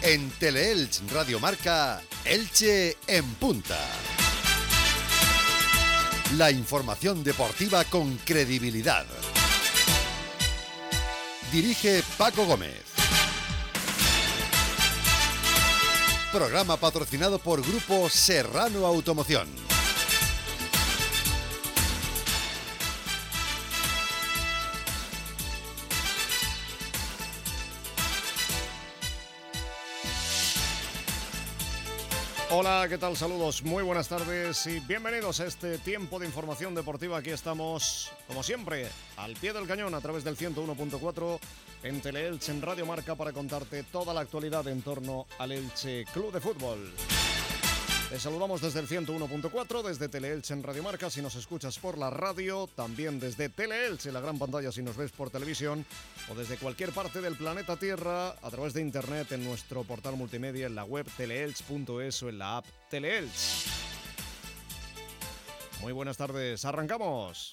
En Teleelch Radio Marca, Elche en punta. La información deportiva con credibilidad. Dirige Paco Gómez. Programa patrocinado por Grupo Serrano Automoción. Hola, ¿qué tal? Saludos, muy buenas tardes y bienvenidos a este tiempo de información deportiva. Aquí estamos, como siempre, al pie del cañón a través del 101.4 en Teleelch en Radio Marca para contarte toda la actualidad en torno al Elche Club de Fútbol. Te saludamos desde el 101.4, desde Teleelch en Radio Marca si nos escuchas por la radio, también desde Teleelch en la gran pantalla si nos ves por televisión o desde cualquier parte del planeta Tierra a través de internet en nuestro portal multimedia en la web teleelch.es o en la app Teleelch. Muy buenas tardes, arrancamos.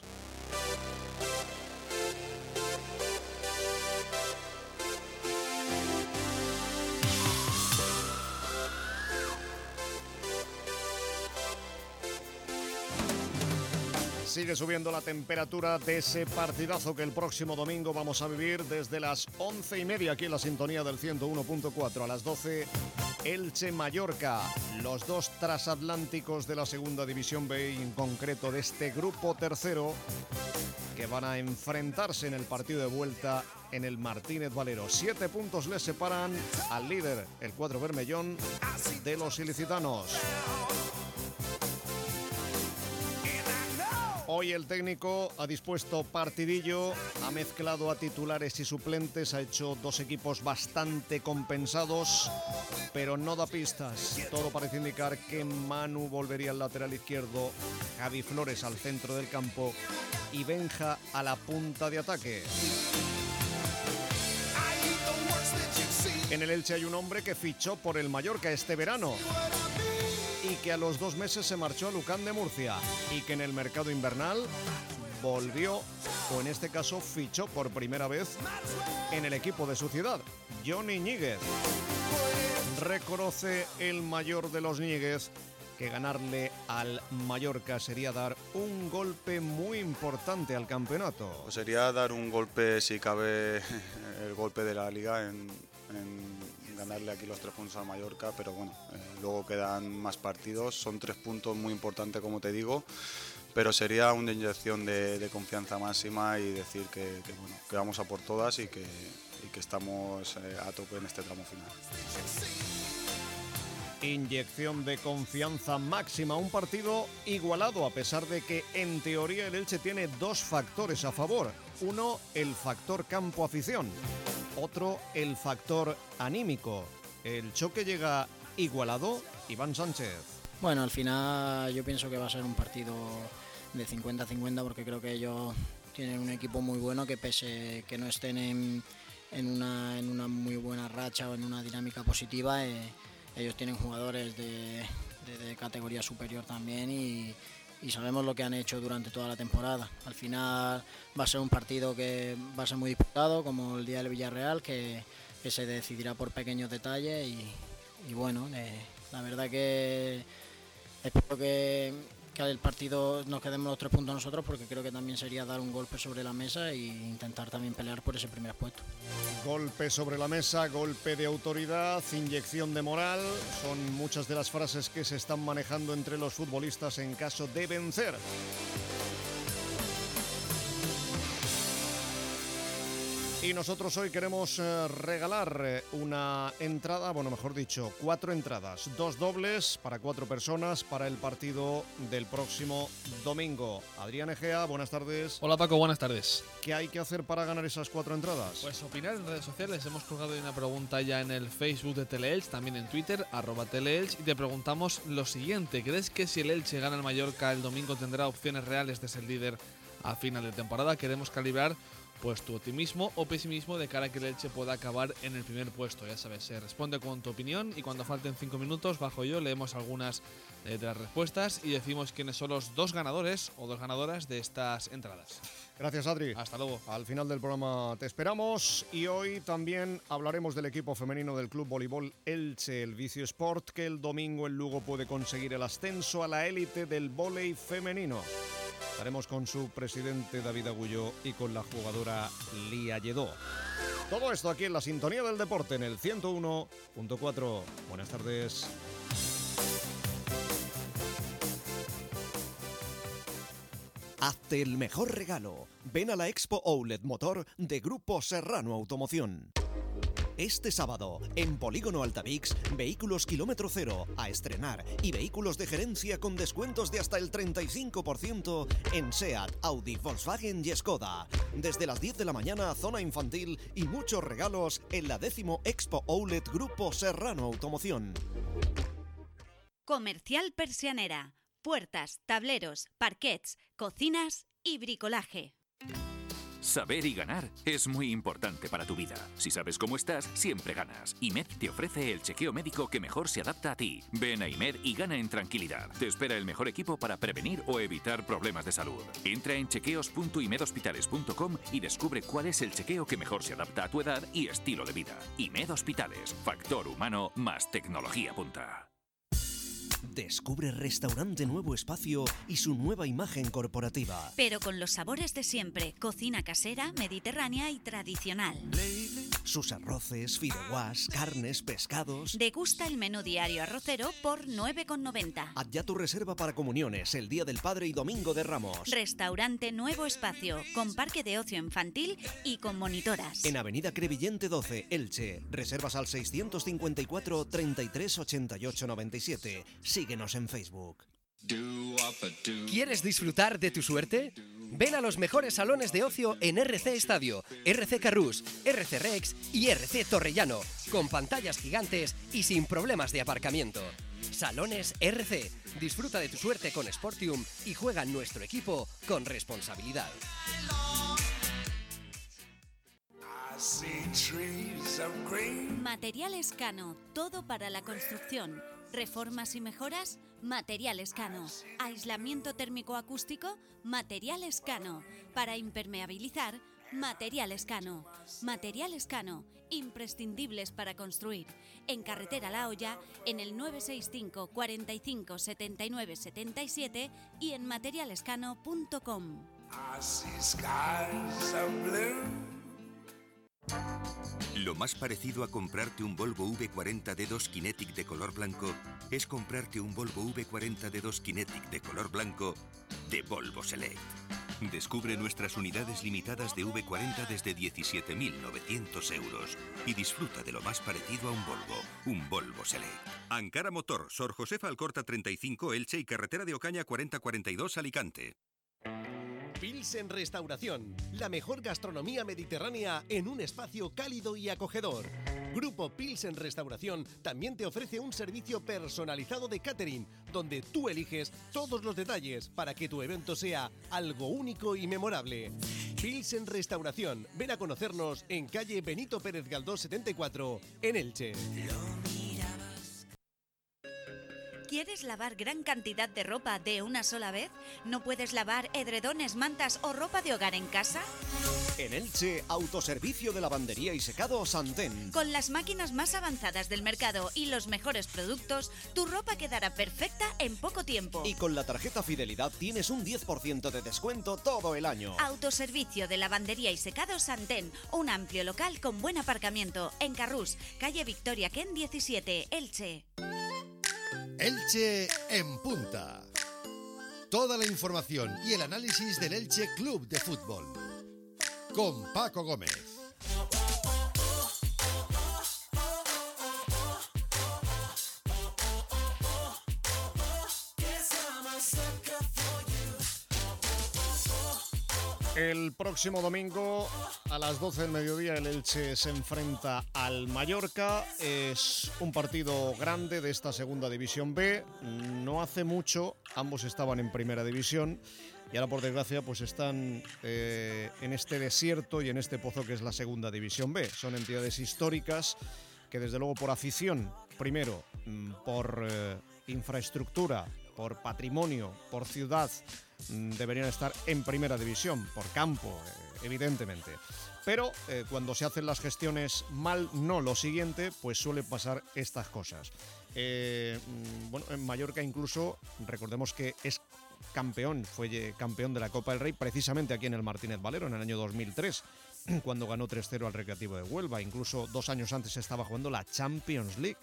Sigue subiendo la temperatura de ese partidazo que el próximo domingo vamos a vivir desde las 11:30 aquí en la sintonía del 101.4. A las 12, Elche-Mallorca, los dos transatlánticos de la segunda división B, en concreto de este grupo tercero, que van a enfrentarse en el partido de vuelta en el Martínez Valero. 7 puntos les separan al líder, el cuadro bermellón, de los ilicitanos. Hoy el técnico ha dispuesto partidillo, ha mezclado a titulares y suplentes, ha hecho dos equipos bastante compensados, pero no da pistas. Todo parece indicar que Manu volvería al lateral izquierdo, Javi Flores al centro del campo y Benja a la punta de ataque. En el Elche hay un hombre que fichó por el Mallorca este verano y que a los 2 meses se marchó a Lucán de Murcia y que en el mercado invernal volvió, o en este caso fichó por primera vez en el equipo de su ciudad, Johnny Ñíguez. Reconoce el mayor de los Ñíguez que ganarle al Mallorca sería dar un golpe muy importante al campeonato. Pues sería dar un golpe, si cabe, el golpe de la Liga en ganarle aquí los 3 puntos al Mallorca, pero bueno, luego quedan más partidos, son 3 puntos muy importantes como te digo, pero sería una inyección de confianza máxima y decir que vamos a por todas y que estamos a tope en este tramo final. Inyección de confianza máxima, un partido igualado a pesar de que en teoría el Elche tiene 2 factores a favor. Uno, el factor campo-afición. Otro, el factor anímico. El choque llega igualado. Iván Sánchez. Bueno, al final yo pienso que va a ser un partido de 50-50 porque creo que ellos tienen un equipo muy bueno que pese que no estén en una muy buena racha o en una dinámica positiva, ellos tienen jugadores de categoría superior también y sabemos lo que han hecho durante toda la temporada. Al final va a ser un partido que va a ser muy disputado, como el día del Villarreal, que se decidirá por pequeños detalles y bueno, la verdad que espero que el partido nos quedemos los 3 puntos nosotros, porque creo que también sería dar un golpe sobre la mesa e intentar también pelear por ese primer puesto. Golpe sobre la mesa, golpe de autoridad, inyección de moral, son muchas de las frases que se están manejando entre los futbolistas en caso de vencer. Y nosotros hoy queremos regalar una entrada, bueno, mejor dicho, 4 entradas, 2 dobles para 4 personas para el partido del próximo domingo. Adrián Egea, buenas tardes. Hola Paco, buenas tardes. ¿Qué hay que hacer para ganar esas 4 entradas? Pues opinar en redes sociales. Hemos colgado una pregunta ya en el Facebook de Teleelch, también en Twitter, @Teleelch, y te preguntamos lo siguiente: ¿crees que si el Elche gana el Mallorca el domingo tendrá opciones reales de ser líder a final de temporada? Queremos calibrar pues tu optimismo o pesimismo de cara a que el Elche pueda acabar en el primer puesto. Ya sabes, se responde con tu opinión y cuando falten 5 minutos, bajo yo, leemos algunas de las respuestas y decimos quiénes son los 2 ganadores o 2 ganadoras de estas entradas. Gracias, Adri. Hasta luego. Al final del programa te esperamos y hoy también hablaremos del equipo femenino del Club Voleibol Elche, el Vicio Sport, que el domingo en Lugo puede conseguir el ascenso a la élite del vóley femenino. Estaremos con su presidente David Agulló y con la jugadora Lía Lledó. Todo esto aquí en la sintonía del deporte en el 101.4. Buenas tardes. Hazte el mejor regalo. Ven a la Expo Outlet Motor de Grupo Serrano Automoción. Este sábado, en Polígono Altavix, vehículos kilómetro cero a estrenar y vehículos de gerencia con descuentos de hasta el 35% en SEAT, Audi, Volkswagen y Skoda. Desde las 10 de la mañana, zona infantil y muchos regalos en la 10º Expo Outlet Grupo Serrano Automoción. Comercial Persianera. Puertas, tableros, parquets, cocinas y bricolaje. Saber y ganar es muy importante para tu vida. Si sabes cómo estás, siempre ganas. IMED te ofrece el chequeo médico que mejor se adapta a ti. Ven a IMED y gana en tranquilidad. Te espera el mejor equipo para prevenir o evitar problemas de salud. Entra en chequeos.imedhospitales.com y descubre cuál es el chequeo que mejor se adapta a tu edad y estilo de vida. IMED Hospitales. Factor humano más tecnología punta. Descubre Restaurante Nuevo Espacio y su nueva imagen corporativa. Pero con los sabores de siempre, cocina casera, mediterránea y tradicional. Sus arroces, fideuás, carnes, pescados. Degusta el menú diario arrocero por 9,90. Haz ya tu reserva para comuniones el Día del Padre y Domingo de Ramos. Restaurante Nuevo Espacio, con parque de ocio infantil y con monitoras. En Avenida Crevillente 12, Elche. Reservas al 654 33 88 97. Síguenos en Facebook. ¿Quieres disfrutar de tu suerte? Ven a los mejores salones de ocio en RC Estadio, RC Carrús, RC Rex y RC Torrellano, con pantallas gigantes y sin problemas de aparcamiento. Salones RC. Disfruta de tu suerte con Sportium y juega en nuestro equipo con responsabilidad. Materiales Cano, todo para la construcción. Reformas y mejoras, Materiales Cano. Aislamiento térmico acústico, Materiales Cano. Para impermeabilizar, Materiales Cano. Materiales Cano, imprescindibles para construir. En Carretera La Hoya, en el 965 45 79 77 y en materialescano.com. Lo más parecido a comprarte un Volvo V40 D2 Kinetic de color blanco es comprarte un Volvo V40 D2 Kinetic de color blanco de Volvo Select. Descubre nuestras unidades limitadas de V40 desde 17.900 euros y disfruta de lo más parecido a un Volvo Select. Ankara Motor, Sor Josefa Alcorta 35, Elche y Carretera de Ocaña 4042, Alicante. Pilsen Restauración, la mejor gastronomía mediterránea en un espacio cálido y acogedor. Grupo Pilsen Restauración también te ofrece un servicio personalizado de catering, donde tú eliges todos los detalles para que tu evento sea algo único y memorable. Pilsen Restauración, ven a conocernos en calle Benito Pérez Galdós 74, en Elche. ¿Quieres lavar gran cantidad de ropa de una sola vez? ¿No puedes lavar edredones, mantas o ropa de hogar en casa? En Elche, autoservicio de lavandería y secado Santén. Con las máquinas más avanzadas del mercado y los mejores productos, tu ropa quedará perfecta en poco tiempo. Y con la tarjeta Fidelidad tienes un 10% de descuento todo el año. Autoservicio de lavandería y secado Santén, un amplio local con buen aparcamiento en Carrús, calle Victoria Ken 17, Elche. Elche en punta. Toda la información y el análisis del Elche Club de Fútbol. Con Paco Gómez. El próximo domingo a las 12 del mediodía el Elche se enfrenta al Mallorca. Es un partido grande de esta segunda división B. No hace mucho ambos estaban en primera división. y ahora por desgracia pues están en este desierto y en este pozo que es la Segunda División B. Son entidades históricas que desde luego por afición, primero, por infraestructura, por patrimonio, por ciudad, deberían estar en Primera División, por campo, evidentemente. Pero cuando se hacen las gestiones mal, no lo siguiente, pues suele pasar estas cosas. Bueno, en Mallorca incluso, recordemos que es campeón, fue campeón de la Copa del Rey precisamente aquí en el Martínez Valero en el año 2003, cuando ganó 3-0 al Recreativo de Huelva. Incluso 2 años antes estaba jugando la Champions League.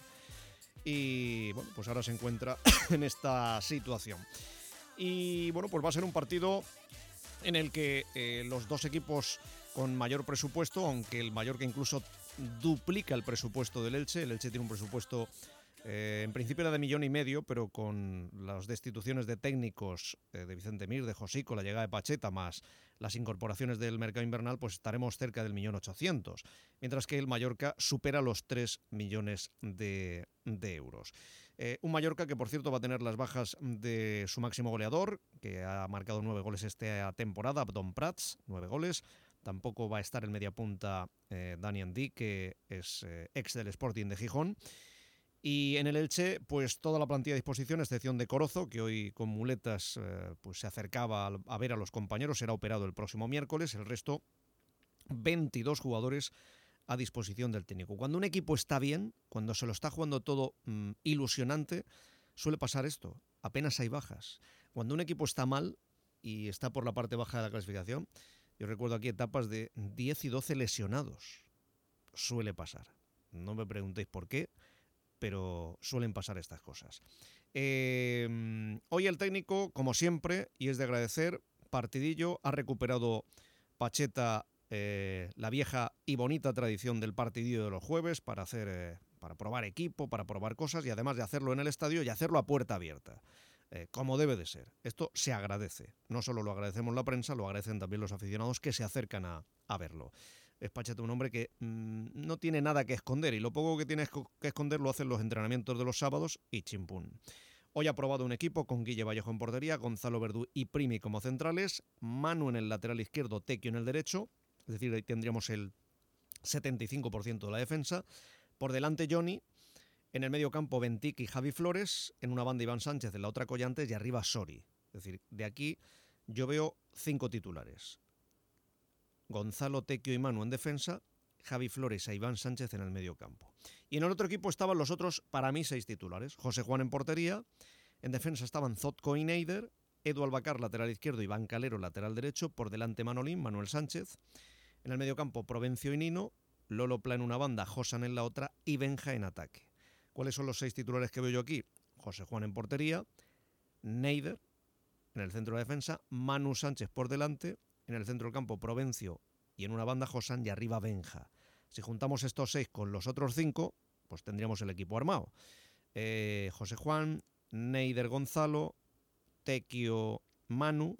Y bueno, pues ahora se encuentra en esta situación. Y bueno, pues va a ser un partido en el que los dos equipos con mayor presupuesto, aunque el Mallorca incluso duplica el presupuesto del Elche. El Elche tiene un presupuesto, en principio era de 1,5 millones, pero con las destituciones de técnicos de Vicente Mir, de Josico, la llegada de Pacheta, más las incorporaciones del mercado invernal, pues estaremos cerca del 1.800.000, mientras que el Mallorca supera los 3 millones de euros. Un Mallorca que, por cierto, va a tener las bajas de su máximo goleador, que ha marcado 9 goles esta temporada, Abdon Prats, 9 goles. Tampoco va a estar el mediapunta Dani Andí, que es ex del Sporting de Gijón. Y en el Elche, pues toda la plantilla a disposición, a excepción de Corozo, que hoy con muletas pues se acercaba a ver a los compañeros, será operado el próximo miércoles. El resto, 22 jugadores a disposición del técnico. Cuando un equipo está bien, cuando se lo está jugando todo ilusionante, suele pasar esto. Apenas hay bajas. Cuando un equipo está mal y está por la parte baja de la clasificación, yo recuerdo aquí etapas de 10 y 12 lesionados. Suele pasar. No me preguntéis por qué, pero suelen pasar estas cosas. Hoy el técnico, como siempre, y es de agradecer, partidillo, ha recuperado Pacheta la vieja y bonita tradición del partidillo de los jueves para probar equipo, para probar cosas, y además de hacerlo en el estadio y hacerlo a puerta abierta. Como debe de ser. Esto se agradece. No solo lo agradecemos la prensa, lo agradecen también los aficionados que se acercan a verlo. Es Pacheta un hombre que no tiene nada que esconder, y lo poco que tiene que esconder lo hacen los entrenamientos de los sábados y chimpún. Hoy ha probado un equipo con Guille Vallejo en portería, Gonzalo Verdú y Primi como centrales, Manu en el lateral izquierdo, Tequio en el derecho, es decir, ahí tendríamos el 75% de la defensa. Por delante Johnny. En el medio campo, Ventic y Javi Flores. En una banda, Iván Sánchez, en la otra Collantes, y arriba Sori. Es decir, de aquí yo veo 5 titulares. Gonzalo, Tequio y Manu en defensa, Javi Flores e Iván Sánchez en el medio campo. Y en el otro equipo estaban los otros, para mí, 6 titulares. José Juan en portería. En defensa estaban Zotko y Neider. Edu Albacar, lateral izquierdo, Iván Calero, lateral derecho. Por delante Manolín, Manuel Sánchez. En el medio campo, Provencio y Nino. Lolo Pla en una banda, Josan en la otra y Benja en ataque. ¿Cuáles son los 6 titulares que veo yo aquí? José Juan en portería, Neider en el centro de defensa, Manu Sánchez por delante, en el centro del campo Provencio y en una banda Josan y arriba Benja. Si juntamos estos 6 con los otros 5, pues tendríamos el equipo armado. José Juan, Neider, Gonzalo, Tequio, Manu,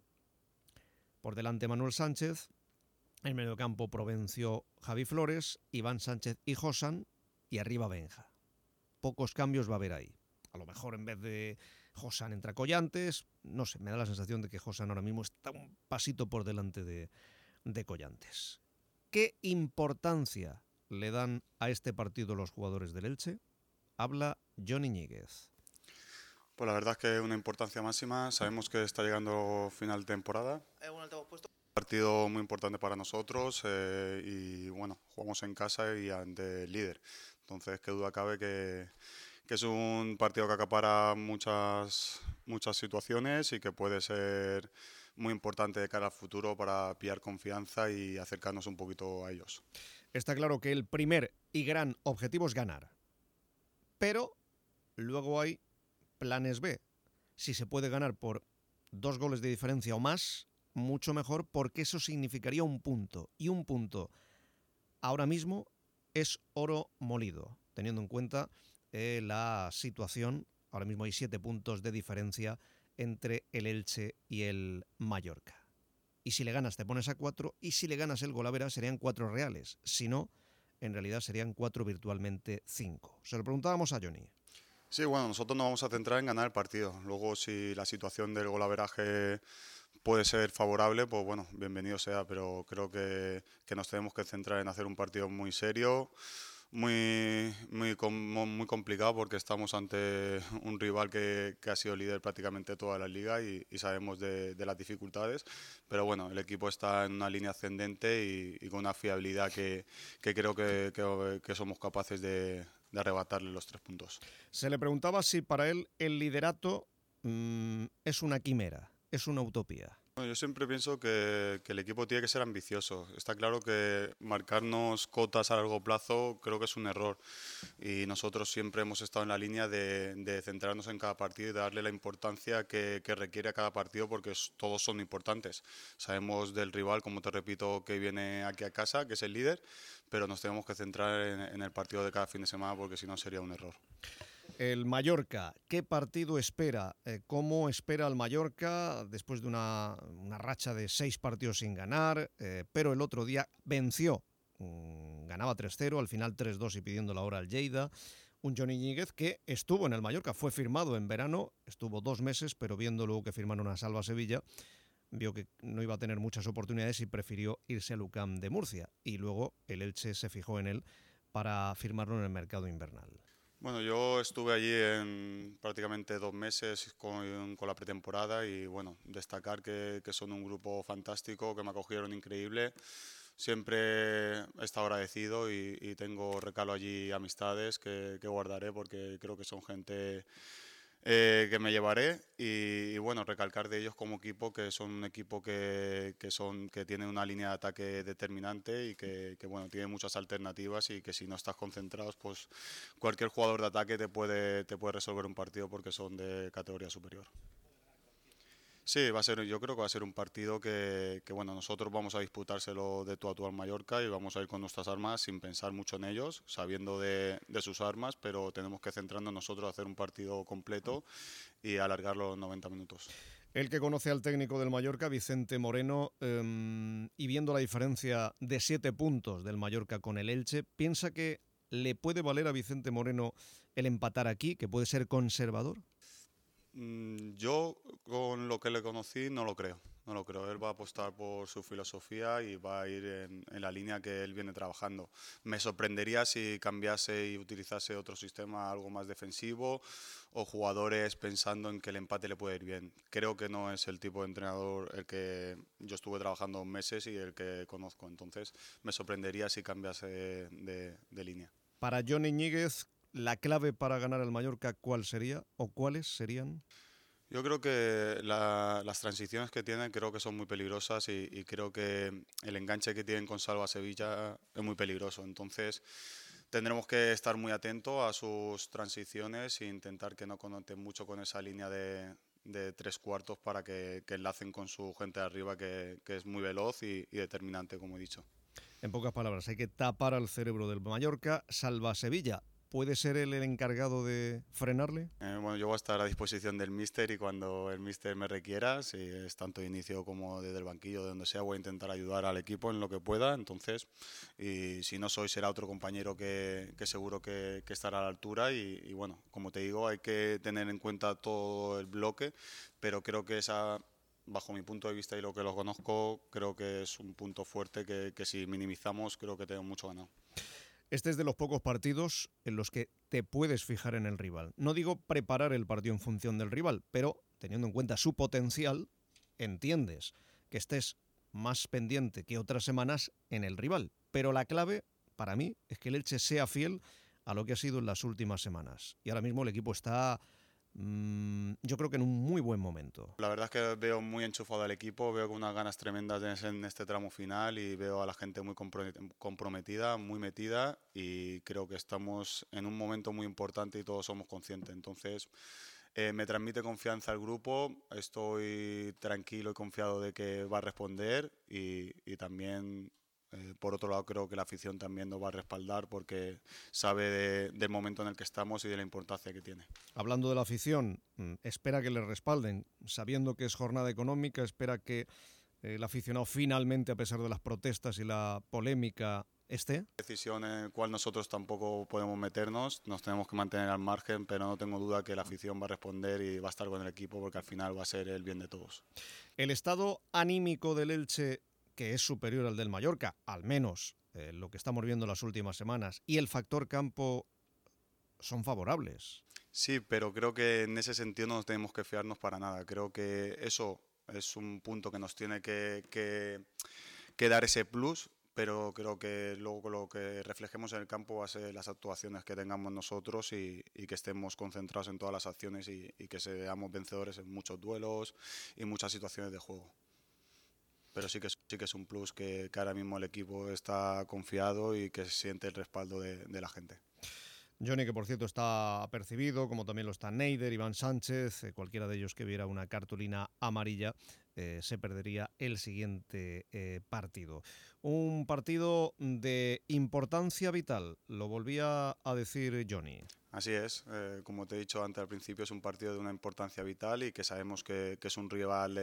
por delante Manuel Sánchez, en medio campo Provencio, Javi Flores, Iván Sánchez y Josan y arriba Benja. Pocos cambios va a haber ahí. A lo mejor en vez de Josan entra Collantes. No sé, me da la sensación de que Josan ahora mismo está un pasito por delante de Collantes. ¿Qué importancia le dan a este partido los jugadores del Elche? Habla Johnny Ñíguez. Pues la verdad es que es una importancia máxima. Sabemos que está llegando final de temporada. Partido muy importante para nosotros y bueno, jugamos en casa y ante el líder. Entonces, qué duda cabe que es un partido que acapara muchas situaciones y que puede ser muy importante de cara al futuro para pillar confianza y acercarnos un poquito a ellos. Está claro que el primer y gran objetivo es ganar, pero luego hay planes B. Si se puede ganar por 2 goles de diferencia o más, mucho mejor, porque eso significaría un punto, y un punto ahora mismo es oro molido, teniendo en cuenta la situación. Ahora mismo hay 7 puntos de diferencia entre el Elche y el Mallorca. Y si le ganas te pones a 4, y si le ganas el Golavera serían 4 reales. Si no, en realidad serían 4 virtualmente 5. Se lo preguntábamos a Johnny. Sí, bueno, nosotros nos vamos a centrar en ganar el partido. Luego, si la situación del golaveraje puede ser favorable, pues bueno, bienvenido sea, pero creo que nos tenemos que centrar en hacer un partido muy serio, muy complicado, porque estamos ante un rival que ha sido líder prácticamente toda la liga y sabemos de las dificultades, pero bueno, el equipo está en una línea ascendente y con una fiabilidad que creo que somos capaces de arrebatarle los 3 puntos. Se le preguntaba si para él el liderato es una quimera, es una utopía. Yo siempre pienso que el equipo tiene que ser ambicioso. Está claro que marcarnos cotas a largo plazo creo que es un error, y nosotros siempre hemos estado en la línea de centrarnos en cada partido y darle la importancia que requiere a cada partido, porque todos son importantes. Sabemos del rival, como te repito, que viene aquí a casa, que es el líder, pero nos tenemos que centrar en el partido de cada fin de semana, porque si no sería un error. El Mallorca, ¿qué partido espera? ¿Cómo espera el Mallorca después de una racha de 6 partidos sin ganar? Pero el otro día venció, ganaba 3-0, al final 3-2 y pidiendo la hora al Lleida. Un Johnny Ñíguez que estuvo en el Mallorca, fue firmado en verano, estuvo 2 meses, pero viendo luego que firmaron a Salva Sevilla, vio que no iba a tener muchas oportunidades y prefirió irse al UCAM de Murcia. Y luego el Elche se fijó en él para firmarlo en el mercado invernal. Bueno, yo estuve allí en prácticamente 2 meses con la pretemporada y bueno, destacar que son un grupo fantástico, que me acogieron increíble. Siempre he estado agradecido y tengo recalo allí amistades que guardaré, porque creo que son gente que me llevaré, y bueno, recalcar de ellos como equipo, que son un equipo que tiene una línea de ataque determinante y que bueno, tiene muchas alternativas, y que si no estás concentrados, pues cualquier jugador de ataque te puede resolver un partido, porque son de categoría superior. Sí, yo creo que va a ser un partido que bueno, nosotros vamos a disputárselo de tú a tú al Mallorca, y vamos a ir con nuestras armas sin pensar mucho en ellos, sabiendo de sus armas, pero tenemos que centrarnos nosotros a hacer un partido completo y alargarlo los 90 minutos. El que conoce al técnico del Mallorca, Vicente Moreno, y viendo la diferencia de 7 puntos del Mallorca con el Elche, ¿piensa que le puede valer a Vicente Moreno el empatar aquí, que puede ser conservador? Yo, con lo que le conocí, no lo creo. Él va a apostar por su filosofía y va a ir en la línea que él viene trabajando. Me sorprendería si cambiase y utilizase otro sistema, algo más defensivo, o jugadores pensando en que el empate le puede ir bien. Creo que no es el tipo de entrenador el que yo estuve trabajando meses y el que conozco. Entonces me sorprendería si cambiase de línea. Para Johnny Ñíguez, ¿la clave para ganar al Mallorca cuál sería o cuáles serían? Yo creo que las transiciones que tienen creo que son muy peligrosas, y creo que el enganche que tienen con Salva Sevilla es muy peligroso. Entonces tendremos que estar muy atentos a sus transiciones e intentar que no conecten mucho con esa línea de 3/4 para que enlacen con su gente de arriba, que es muy veloz y determinante, como he dicho. En pocas palabras, hay que tapar al cerebro del Mallorca. Salva Sevilla, ¿puede ser él el encargado de frenarle? Bueno, yo voy a estar a disposición del míster, y cuando el míster me requiera, si es tanto de inicio como desde el banquillo, de donde sea, voy a intentar ayudar al equipo en lo que pueda. Entonces, y si no soy, será otro compañero que seguro que estará a la altura. Y bueno, como te digo, hay que tener en cuenta todo el bloque, pero creo que bajo mi punto de vista y lo que lo conozco, creo que es un punto fuerte que si minimizamos, creo que tenemos mucho ganado. Este es de los pocos partidos en los que te puedes fijar en el rival. No digo preparar el partido en función del rival, pero teniendo en cuenta su potencial, entiendes que estés más pendiente que otras semanas en el rival. Pero la clave, para mí, es que el Elche sea fiel a lo que ha sido en las últimas semanas. Y ahora mismo el equipo está, yo creo que en un muy buen momento. La verdad es que veo muy enchufado al equipo, veo con unas ganas tremendas en este tramo final, y veo a la gente muy comprometida, muy metida, y creo que estamos en un momento muy importante y todos somos conscientes. Entonces me transmite confianza el grupo, estoy tranquilo y confiado de que va a responder, y también por otro lado, creo que la afición también nos va a respaldar, porque sabe del momento en el que estamos y de la importancia que tiene. Hablando de la afición, espera que le respalden, sabiendo que es jornada económica, espera que el aficionado finalmente, a pesar de las protestas y la polémica, Decisión en la cual nosotros tampoco podemos meternos, nos tenemos que mantener al margen, pero no tengo duda que la afición va a responder y va a estar con el equipo porque al final va a ser el bien de todos. El estado anímico del Elche, que es superior al del Mallorca, al menos lo que estamos viendo las últimas semanas, y el factor campo son favorables. Sí, pero creo que en ese sentido no tenemos que fiarnos para nada. Creo que eso es un punto que nos tiene que dar ese plus, pero creo que luego lo que reflejemos en el campo va a ser las actuaciones que tengamos nosotros y que estemos concentrados en todas las acciones y que seamos vencedores en muchos duelos y muchas situaciones de juego. Pero sí que es un plus que ahora mismo el equipo está confiado y que se siente el respaldo de la gente. Johnny, que por cierto está apercibido, como también lo está Neider, Iván Sánchez, cualquiera de ellos que viera una cartulina amarilla se perdería el siguiente partido. Un partido de importancia vital, lo volvía a decir Johnny. Así es, como te he dicho antes al principio, es un partido de una importancia vital y que sabemos que es un rival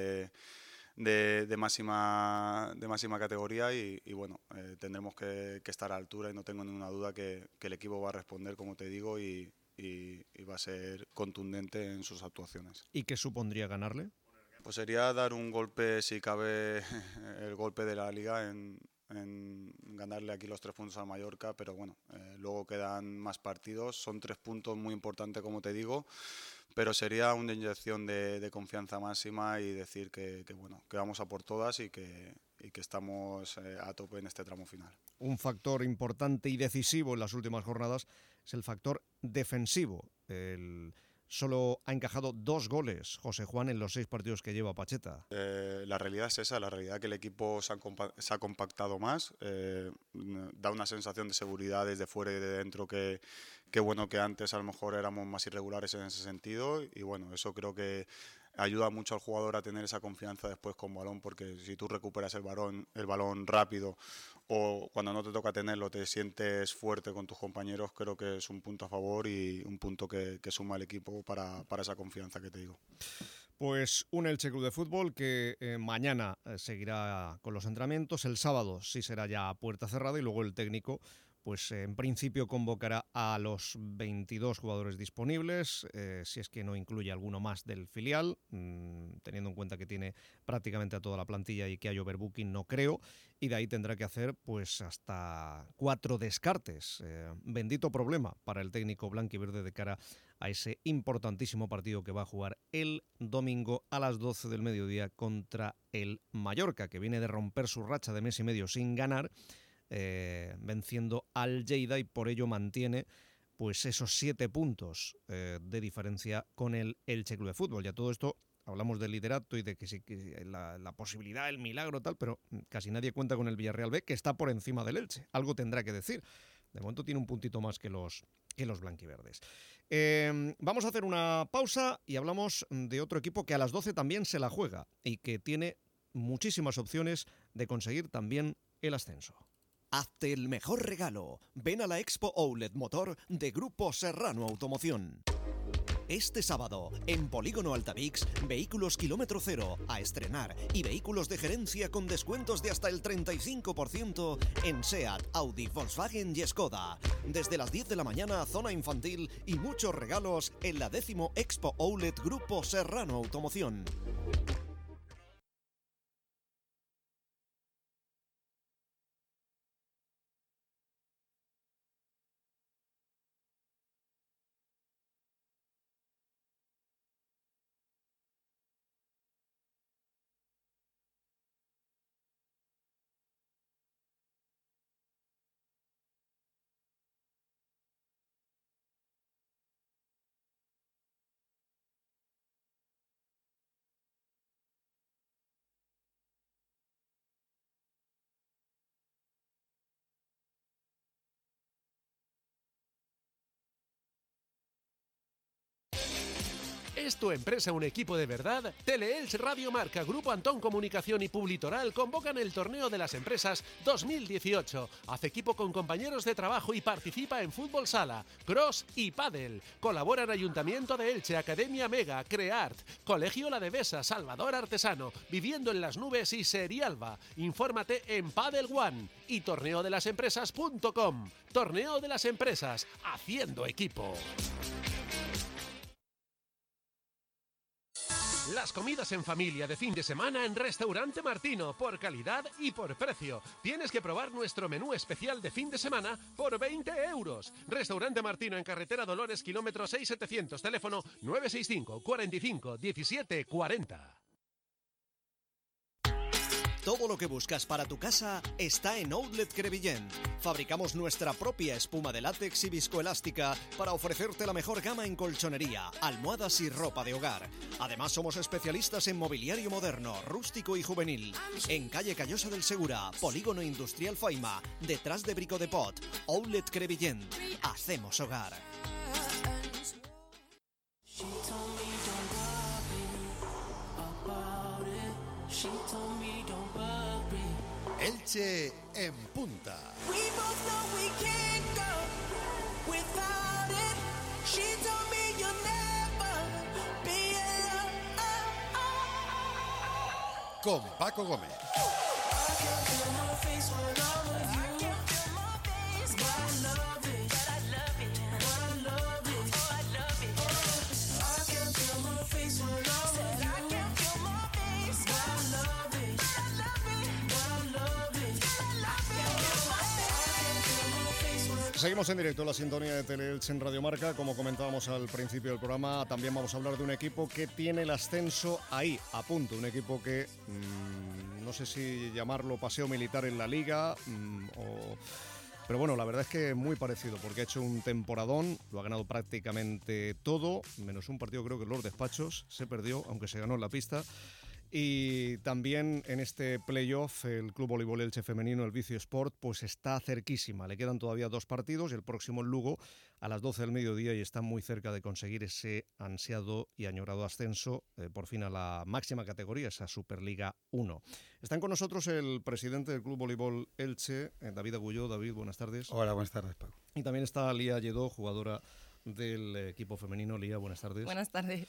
de máxima categoría y bueno, tendremos que estar a la altura y no tengo ninguna duda que el equipo va a responder, como te digo, y va a ser contundente en sus actuaciones. ¿Y qué supondría ganarle? Pues sería dar un golpe, si cabe, el golpe de la Liga en ganarle aquí los 3 puntos al Mallorca, pero bueno, luego quedan más partidos, son 3 puntos muy importantes, como te digo, pero sería una inyección de confianza máxima y decir que bueno, que vamos a por todas y que estamos a tope en este tramo final. Un factor importante y decisivo en las últimas jornadas es el factor defensivo. Solo ha encajado 2 goles José Juan en los 6 partidos que lleva Pacheta. La realidad es esa, la realidad que el equipo se ha compactado más, da una sensación de seguridad desde fuera y de dentro que bueno, que antes a lo mejor éramos más irregulares en ese sentido y bueno, eso creo que ayuda mucho al jugador a tener esa confianza después con balón, porque si tú recuperas el balón rápido o cuando no te toca tenerlo te sientes fuerte con tus compañeros, creo que es un punto a favor y un punto que suma al equipo para esa confianza que te digo. Pues un Elche Club de Fútbol que mañana seguirá con los entrenamientos, el sábado sí será ya a puerta cerrada y luego el técnico pues en principio convocará a los 22 jugadores disponibles, si es que no incluye alguno más del filial, teniendo en cuenta que tiene prácticamente a toda la plantilla y que hay overbooking, no creo, y de ahí tendrá que hacer pues hasta 4 descartes. Bendito problema para el técnico blanquiverde de cara a ese importantísimo partido que va a jugar el domingo a las 12 del mediodía contra el Mallorca, que viene de romper su racha de mes y medio sin ganar, venciendo al Lleida y por ello mantiene pues esos 7 puntos de diferencia con el Elche Club de Fútbol. Ya todo esto hablamos del liderato y de que sí, que la posibilidad, el milagro tal, pero casi nadie cuenta con el Villarreal B, que está por encima del Elche. Algo tendrá que decir. De momento tiene un puntito más que los blanquiverdes. Vamos a hacer una pausa y hablamos de otro equipo que a las 12 también se la juega y que tiene muchísimas opciones de conseguir también el ascenso. Hazte el mejor regalo. Ven a la Expo Outlet Motor de Grupo Serrano Automoción. Este sábado, en Polígono Altavix, vehículos kilómetro cero a estrenar y vehículos de gerencia con descuentos de hasta el 35% en SEAT, Audi, Volkswagen y Skoda. Desde las 10 de la mañana, zona infantil y muchos regalos en la 10º Expo Outlet Grupo Serrano Automoción. ¿Es tu empresa un equipo de verdad? Teleelch Radio Marca, Grupo Antón Comunicación y Publitoral convocan el Torneo de las Empresas 2018. Haz equipo con compañeros de trabajo y participa en fútbol sala, cross y pádel. Colaboran Ayuntamiento de Elche, Academia Mega, Creart, Colegio La Devesa, Salvador Artesano, Viviendo en las Nubes y Serialba. Infórmate en Padel One y torneodelasempresas.com. Torneo de las Empresas, haciendo equipo. Las comidas en familia de fin de semana en Restaurante Martino, por calidad y por precio. Tienes que probar nuestro menú especial de fin de semana por 20 euros. Restaurante Martino en Carretera Dolores, kilómetro 6700, teléfono 965 45 17 40. Todo lo que buscas para tu casa está en Outlet Crevillent. Fabricamos nuestra propia espuma de látex y viscoelástica para ofrecerte la mejor gama en colchonería, almohadas y ropa de hogar. Además, somos especialistas en mobiliario moderno, rústico y juvenil. En calle Callosa del Segura, Polígono Industrial Faima, detrás de Brico de Pot. Outlet Crevillent. Hacemos hogar. Elche en punta. Con Paco Gómez. Seguimos en directo la sintonía de Teleelch en Radio Marca. Como comentábamos al principio del programa, también vamos a hablar de un equipo que tiene el ascenso ahí, a punto. Un equipo que no sé si llamarlo paseo militar en la Liga pero bueno, la verdad es que muy parecido, porque ha hecho un temporadón, lo ha ganado prácticamente todo, menos un partido creo que en los despachos, se perdió, aunque se ganó en la pista. Y también en este playoff el Club Voleibol Elche Femenino, el Vicio Sport, pues está cerquísima. Le quedan todavía 2 partidos y el próximo en Lugo a las 12 del mediodía y está muy cerca de conseguir ese ansiado y añorado ascenso por fin a la máxima categoría, esa Superliga 1. Están con nosotros el presidente del Club Voleibol Elche, David Agulló. David, buenas tardes. Hola, buenas tardes, Paco. Y también está Lía Lledó, jugadora del equipo femenino. Lía, buenas tardes. Buenas tardes.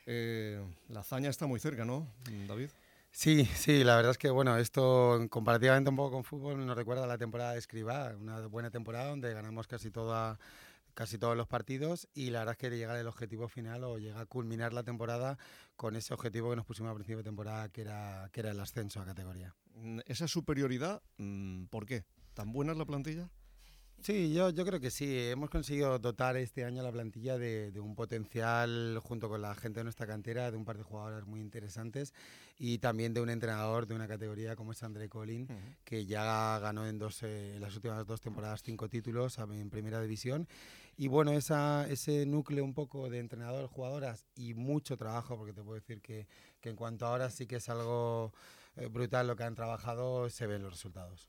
La hazaña está muy cerca, ¿no, David? Sí, la verdad es que bueno, esto comparativamente un poco con fútbol nos recuerda a la temporada de Escribá, una buena temporada donde ganamos casi todos los partidos y la verdad es que llegar al objetivo final o llegar a culminar la temporada con ese objetivo que nos pusimos al principio de temporada que era el ascenso a categoría. Esa superioridad, ¿por qué? ¿Tan buena es la plantilla? Sí, yo creo que sí. Hemos conseguido dotar este año la plantilla de un potencial, junto con la gente de nuestra cantera, de un par de jugadoras muy interesantes y también de un entrenador de una categoría como es André Colín, que ya ganó en las últimas 2 temporadas 5 títulos en Primera División. Y bueno, ese núcleo un poco de entrenador, jugadoras y mucho trabajo, porque te puedo decir que en cuanto a ahora sí que es algo brutal lo que han trabajado, se ven los resultados.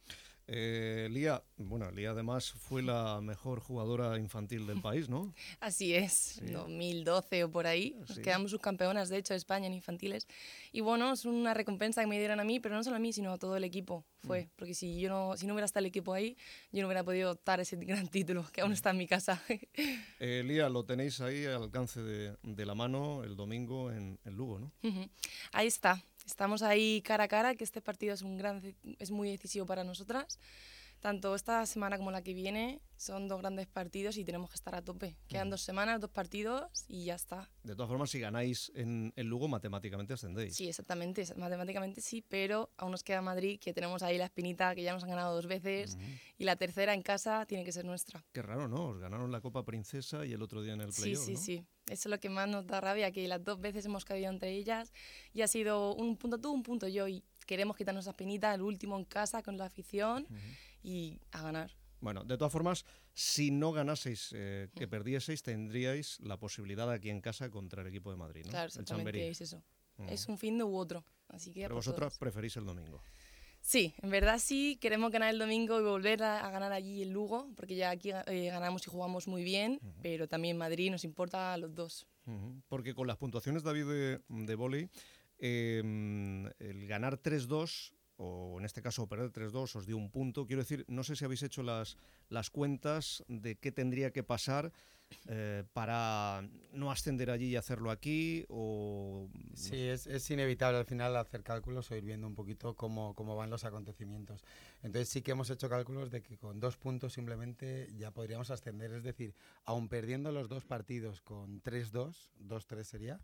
Lía además fue la mejor jugadora infantil del país, ¿no? Así es, sí. 2012 o por ahí, nos quedamos subcampeonas de hecho de España en infantiles y bueno, es una recompensa que me dieron a mí, pero no solo a mí, sino a todo el equipo, porque si no hubiera estado el equipo ahí, yo no hubiera podido optar ese gran título que aún está en mi casa. Lía, lo tenéis ahí al alcance de la mano el domingo en Lugo, ¿no? Ahí está. Estamos ahí cara a cara, que este partido es muy decisivo para nosotras. Tanto esta semana como la que viene son 2 grandes partidos y tenemos que estar a tope. Quedan 2 semanas, 2 partidos y ya está. De todas formas, si ganáis en Lugo, matemáticamente ascendéis. Sí, exactamente, matemáticamente sí, pero aún nos queda Madrid, que tenemos ahí la espinita, que ya nos han ganado 2 veces y la tercera en casa tiene que ser nuestra. Qué raro, ¿no? Os ganaron la Copa Princesa y el otro día en el playoff, ¿no? Sí. Eso es lo que más nos da rabia, que las 2 veces hemos caído entre ellas y ha sido un punto tú, un punto yo y queremos quitarnos esa espinita, el último en casa con la afición y a ganar. Bueno, de todas formas, si no ganaseis, que perdieseis, tendríais la posibilidad aquí en casa contra el equipo de Madrid, ¿no? Claro, exactamente, es eso. Es un fin de u otro. Así que pero vosotras preferís el domingo. Sí, en verdad sí, queremos ganar el domingo y volver a ganar allí en Lugo, porque ya aquí ganamos y jugamos muy bien, pero también Madrid nos importa a los 2. Porque con las puntuaciones, David, de vóley, el ganar 3-2, o en este caso perder 3-2, os dio un punto. Quiero decir, no sé si habéis hecho las cuentas de qué tendría que pasar para no ascender allí y hacerlo aquí, o... Sí, es inevitable al final hacer cálculos o ir viendo un poquito cómo van los acontecimientos. Entonces sí que hemos hecho cálculos de que con 2 puntos simplemente ya podríamos ascender, es decir, aun perdiendo los 2 partidos con 3-2, 2-3 sería,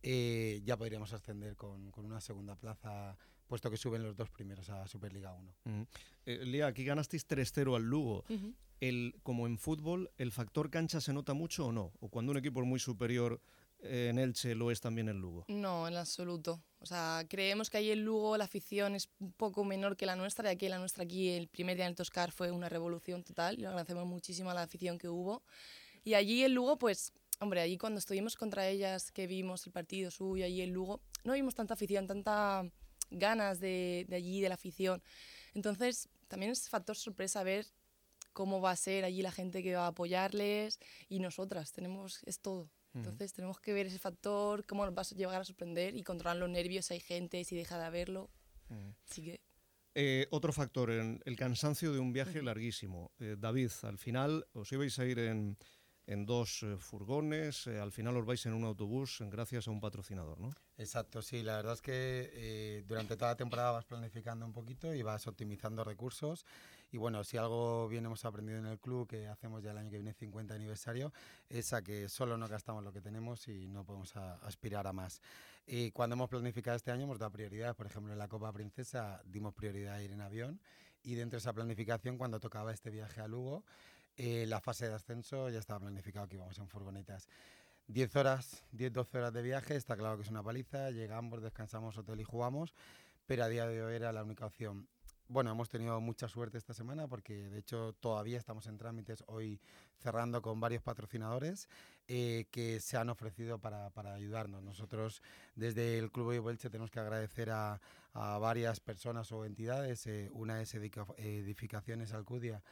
ya podríamos ascender con una segunda plaza, puesto que suben los 2 primeros a Superliga 1. Lía, aquí ganasteis 3-0 al Lugo. Como en fútbol, ¿el factor cancha se nota mucho o no? ¿O cuando un equipo es muy superior en Elche lo es también en Lugo? No, en absoluto. O sea, creemos que ahí en Lugo la afición es un poco menor que la nuestra, y aquí la nuestra el primer día en el Toscar fue una revolución total, y lo agradecemos muchísimo a la afición que hubo. Y allí en Lugo, pues, hombre, allí cuando estuvimos contra ellas, que vimos el partido suyo, allí en Lugo, no vimos tanta afición, tanta ganas de allí, de la afición. Entonces, también es factor sorpresa ver cómo va a ser allí la gente que va a apoyarles, y nosotras, es todo. Entonces tenemos que ver ese factor, cómo nos va a llegar a sorprender y controlar los nervios si hay gente, si deja de haberlo. Así que... Otro factor, el cansancio de un viaje larguísimo. David, al final os ibais a ir en 2 furgones, al final os vais en un autobús gracias a un patrocinador, ¿no? Exacto, sí, la verdad es que durante toda la temporada vas planificando un poquito y vas optimizando recursos, y bueno, si algo bien hemos aprendido en el club, que hacemos ya el año que viene 50 aniversario, es a que solo no gastamos lo que tenemos y no podemos aspirar a más. Cuando hemos planificado este año hemos dado prioridad, por ejemplo en la Copa Princesa dimos prioridad a ir en avión, y dentro de esa planificación, cuando tocaba este viaje a Lugo, la fase de ascenso ya estaba planificado que íbamos en furgonetas. 10 horas, 10-12 horas de viaje, está claro que es una paliza, llegamos, descansamos, hotel y jugamos, pero a día de hoy era la única opción. Bueno, hemos tenido mucha suerte esta semana porque de hecho todavía estamos en trámites, hoy cerrando con varios patrocinadores que se han ofrecido para ayudarnos. Nosotros desde el Club Voleibol Elche tenemos que agradecer a varias personas o entidades. Una es Edificaciones Alcudia,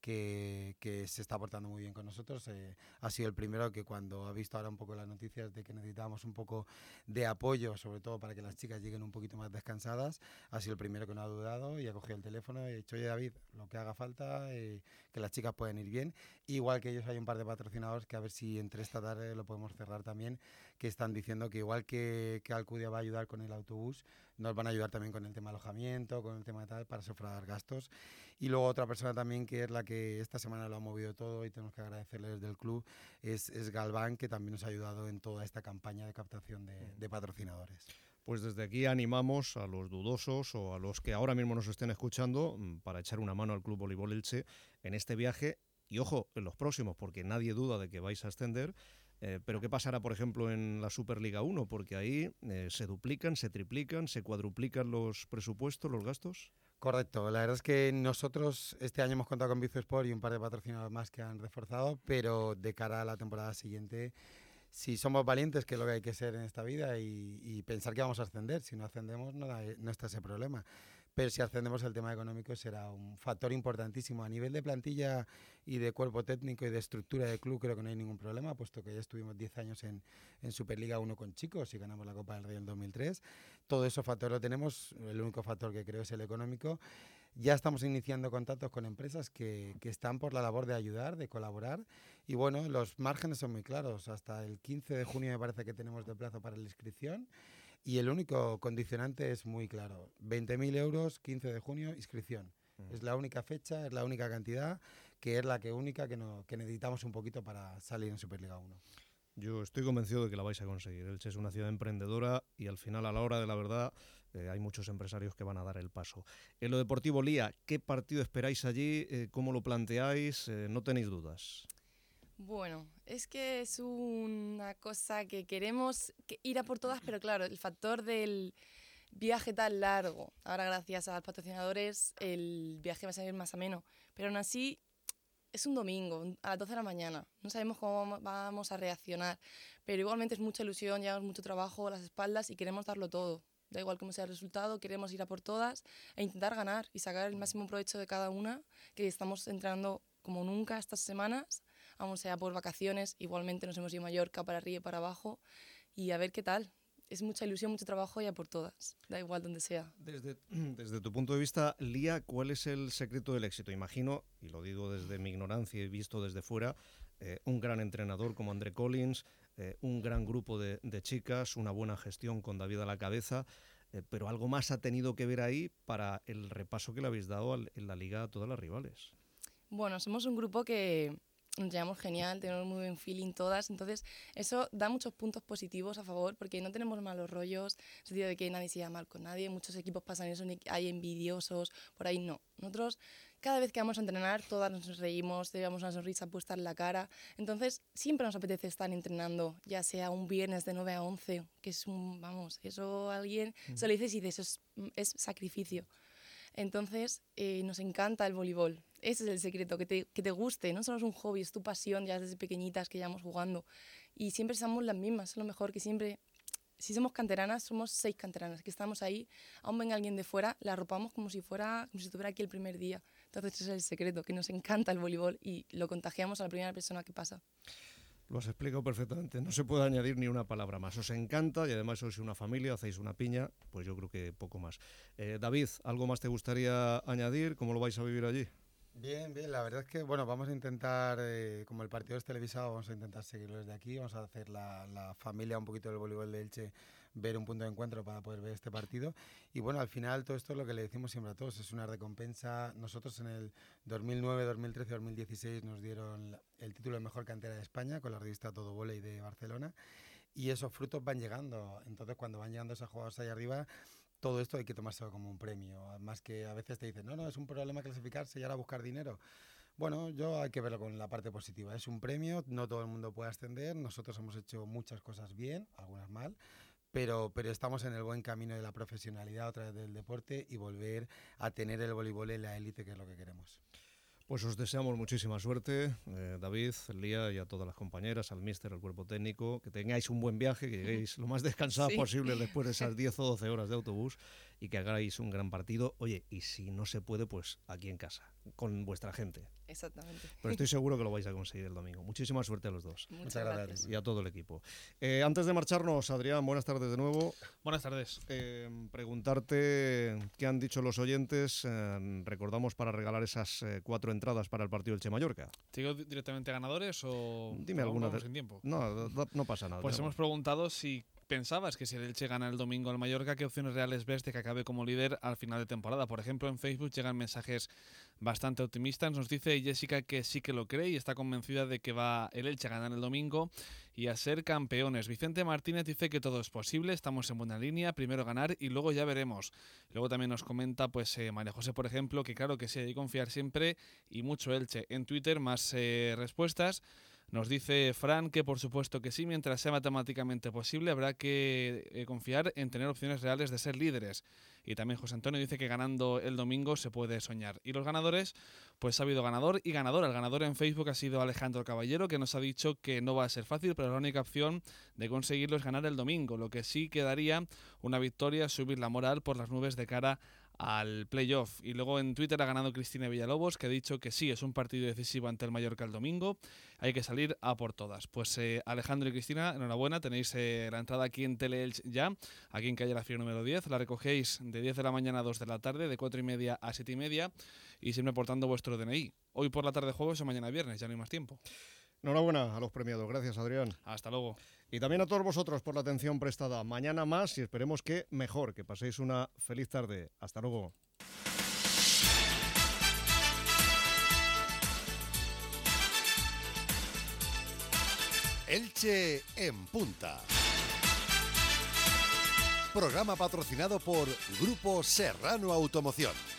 que se está portando muy bien con nosotros. Ha sido el primero que, cuando ha visto ahora un poco las noticias de que necesitábamos un poco de apoyo, sobre todo para que las chicas lleguen un poquito más descansadas, ha sido el primero que no ha dudado y ha cogido el teléfono y ha dicho: oye, David, lo que haga falta, que las chicas pueden ir bien. Igual que ellos, hay un par de patrocinadores que a ver si entre esta tarde lo podemos cerrar también, que están diciendo que igual que Alcudia va a ayudar con el autobús, nos van a ayudar también con el tema de alojamiento, con el tema de tal, para sufragar gastos. Y luego otra persona también, que es la que esta semana lo ha movido todo y tenemos que agradecerle desde el club, es Galván, que también nos ha ayudado en toda esta campaña de captación de patrocinadores. Pues desde aquí animamos a los dudosos o a los que ahora mismo nos estén escuchando para echar una mano al Club Voleibol Elche en este viaje, y ojo, en los próximos, porque nadie duda de que vais a ascender. Pero ¿qué pasará, por ejemplo, en la Superliga 1? Porque ahí se duplican, se triplican, se cuadruplican los presupuestos, los gastos. Correcto, la verdad es que nosotros este año hemos contado con Vizosport y un par de patrocinadores más que han reforzado, pero de cara a la temporada siguiente, si somos valientes, que es lo que hay que ser en esta vida, y pensar que vamos a ascender, si no ascendemos no está ese problema. Pero si ascendemos, el tema económico será un factor importantísimo. A nivel de plantilla y de cuerpo técnico y de estructura de club, creo que no hay ningún problema, puesto que ya estuvimos 10 años en Superliga 1 con chicos y ganamos la Copa del Rey en 2003. Todo esos factores lo tenemos, el único factor que creo es el económico. Ya estamos iniciando contactos con empresas que están por la labor de ayudar, de colaborar, y bueno, los márgenes son muy claros. Hasta el 15 de junio me parece que tenemos de plazo para la inscripción. Y el único condicionante es muy claro: 20.000 euros, 15 de junio, inscripción. Es la única fecha, es la única cantidad, que es la única que necesitamos un poquito para salir en Superliga 1. Yo estoy convencido de que la vais a conseguir. Elche es una ciudad emprendedora y al final, a la hora de la verdad, hay muchos empresarios que van a dar el paso. En lo deportivo, Lía, ¿qué partido esperáis allí? ¿Cómo lo planteáis? ¿No tenéis dudas? Bueno, es que es una cosa que queremos ir a por todas, pero claro, el factor del viaje tan largo, ahora gracias a los patrocinadores el viaje va a ser más ameno, pero aún así es un domingo a las 12 de la mañana, no sabemos cómo vamos a reaccionar, pero igualmente es mucha ilusión, llevamos mucho trabajo a las espaldas y queremos darlo todo. Da igual cómo sea el resultado, queremos ir a por todas e intentar ganar y sacar el máximo provecho de cada una, que estamos entrenando como nunca estas semanas, aún sea por vacaciones. Igualmente nos hemos ido a Mallorca para arriba y para abajo y a ver qué tal. Es mucha ilusión, mucho trabajo y a por todas, da igual donde sea. Desde tu punto de vista, Lía, ¿cuál es el secreto del éxito? Imagino, y lo digo desde mi ignorancia y visto desde fuera, un gran entrenador como André Collins, un gran grupo de chicas, una buena gestión con David a la cabeza, pero algo más ha tenido que ver ahí para el repaso que le habéis dado en la liga a todas las rivales. Bueno, somos un grupo que nos llevamos genial, tenemos muy buen feeling todas, entonces eso da muchos puntos positivos a favor porque no tenemos malos rollos, en el sentido de que nadie se lleva mal con nadie, muchos equipos pasan eso, hay envidiosos, por ahí no. Nosotros cada vez que vamos a entrenar todas nos reímos, llevamos una sonrisa puesta en la cara, entonces siempre nos apetece estar entrenando, ya sea un viernes de 9 a 11, que es eso alguien se lo dices y dices, eso es sacrificio. Entonces nos encanta el voleibol. Ese es el secreto, que te guste, no solo es un hobby, es tu pasión ya desde pequeñitas que llevamos jugando. Y siempre somos las mismas, es lo mejor que siempre, si somos canteranas, somos 6 canteranas, que estamos ahí, aún venga alguien de fuera, la arropamos como si estuviera aquí el primer día. Entonces ese es el secreto, que nos encanta el voleibol y lo contagiamos a la primera persona que pasa. Lo has explicado perfectamente, no se puede añadir ni una palabra más. Os encanta y además sois una familia, hacéis una piña, pues yo creo que poco más. David, ¿algo más te gustaría añadir? ¿Cómo lo vais a vivir allí? Bien, la verdad es que bueno, vamos a intentar, como el partido es televisado, vamos a intentar seguirlo desde aquí, vamos a hacer la familia un poquito del voleibol de Elche, ver un punto de encuentro para poder ver este partido. Y bueno, al final todo esto es lo que le decimos siempre a todos, es una recompensa. Nosotros en el 2009, 2013, 2016 nos dieron el título de mejor cantera de España con la revista Todo Voley de Barcelona y esos frutos van llegando. Entonces cuando van llegando esas jugadoras ahí arriba, todo esto hay que tomárselo como un premio, más que a veces te dicen, no, es un problema clasificarse y ahora buscar dinero. Bueno, hay que verlo con la parte positiva, es un premio, no todo el mundo puede ascender, nosotros hemos hecho muchas cosas bien, algunas mal, pero estamos en el buen camino de la profesionalidad otra vez del deporte y volver a tener el voleibol en la élite, que es lo que queremos. Pues os deseamos muchísima suerte, David, Lía y a todas las compañeras, al míster, al cuerpo técnico, que tengáis un buen viaje, que lleguéis lo más descansadas posible después de esas 10 o 12 horas de autobús y que hagáis un gran partido. Oye, y si no se puede, pues aquí en casa, con vuestra gente. Exactamente. Pero estoy seguro que lo vais a conseguir el domingo. Muchísima suerte a los dos. Muchas gracias. Y a todo el equipo. Antes de marcharnos, Adrián, buenas tardes de nuevo. Buenas tardes. Preguntarte qué han dicho los oyentes. Recordamos para regalar esas 4 entradas para el partido Elche-Mallorca. ¿Te digo directamente ganadores o...? Dime alguna. Sin tiempo. No pasa nada. Pues hemos preguntado si pensabas que si el Elche gana el domingo al Mallorca, ¿qué opciones reales ves de que acabe como líder al final de temporada? Por ejemplo, en Facebook llegan mensajes bastante optimistas. Nos dice Jessica que sí que lo cree y está convencida de que va el Elche a ganar el domingo y a ser campeones. Vicente Martínez dice que todo es posible, estamos en buena línea, primero ganar y luego ya veremos. Luego también nos comenta María José, por ejemplo, que claro que sí, hay que confiar siempre y mucho Elche. En Twitter más respuestas. Nos dice Fran que por supuesto que sí, mientras sea matemáticamente posible, habrá que confiar en tener opciones reales de ser líderes. Y también José Antonio dice que ganando el domingo se puede soñar. Y los ganadores, pues ha habido ganador y ganadora. El ganador en Facebook ha sido Alejandro Caballero, que nos ha dicho que no va a ser fácil, pero la única opción de conseguirlo es ganar el domingo. Lo que sí quedaría una victoria, subir la moral por las nubes de cara al playoff. Y luego en Twitter ha ganado Cristina Villalobos, que ha dicho que sí, es un partido decisivo ante el Mallorca el domingo, hay que salir a por todas. Pues Alejandro y Cristina, enhorabuena, tenéis la entrada aquí en Tele-Elche ya, aquí en calle La Fiera número 10, la recogéis de 10 de la mañana a 2 de la tarde, de 4:30 a 7:30 y siempre portando vuestro DNI. Hoy por la tarde jueves o mañana viernes, ya no hay más tiempo. Enhorabuena a los premiados, gracias Adrián. Hasta luego. Y también a todos vosotros por la atención prestada. Mañana más y esperemos que mejor, que paséis una feliz tarde. Hasta luego. Elche en punta. Programa patrocinado por Grupo Serrano Automoción.